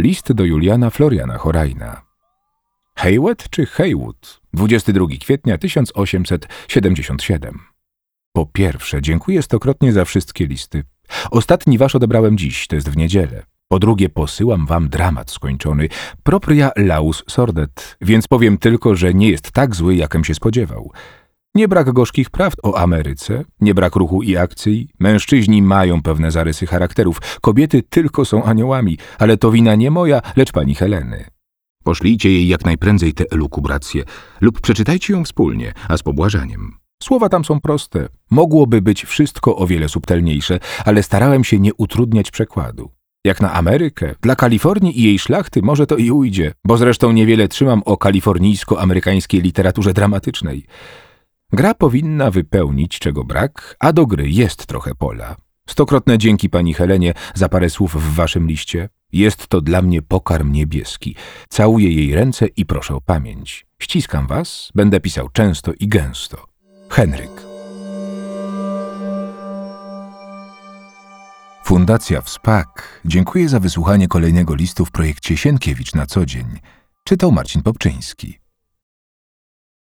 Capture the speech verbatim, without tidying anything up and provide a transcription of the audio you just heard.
List do Juliana Floriana Horajna. Haywood czy Haywood? dwudziestego drugiego kwietnia tysiąc osiemset siedemdziesiątego siódmego. Po pierwsze, dziękuję stokrotnie za wszystkie listy. Ostatni wasz odebrałem dziś, to jest w niedzielę. Po drugie, posyłam wam dramat skończony, propria laus sordet, więc powiem tylko, że nie jest tak zły, jakem się spodziewał. Nie brak gorzkich prawd o Ameryce, nie brak ruchu i akcji. Mężczyźni mają pewne zarysy charakterów, kobiety tylko są aniołami, ale to wina nie moja, lecz pani Heleny. Poszlijcie jej jak najprędzej tę elukubrację lub przeczytajcie ją wspólnie, a z pobłażaniem. Słowa tam są proste. Mogłoby być wszystko o wiele subtelniejsze, ale starałem się nie utrudniać przekładu. Jak na Amerykę, dla Kalifornii i jej szlachty może to i ujdzie, bo zresztą niewiele trzymam o kalifornijsko-amerykańskiej literaturze dramatycznej. Gra powinna wypełnić, czego brak, a do gry jest trochę pola. Stokrotne dzięki pani Helenie za parę słów w waszym liście. Jest to dla mnie pokarm niebieski. Całuję jej ręce i proszę o pamięć. Ściskam was, będę pisał często i gęsto. Henryk. Fundacja WSPAK dziękuję za wysłuchanie kolejnego listu w projekcie Sienkiewicz na co dzień. Czytał Marcin Popczyński.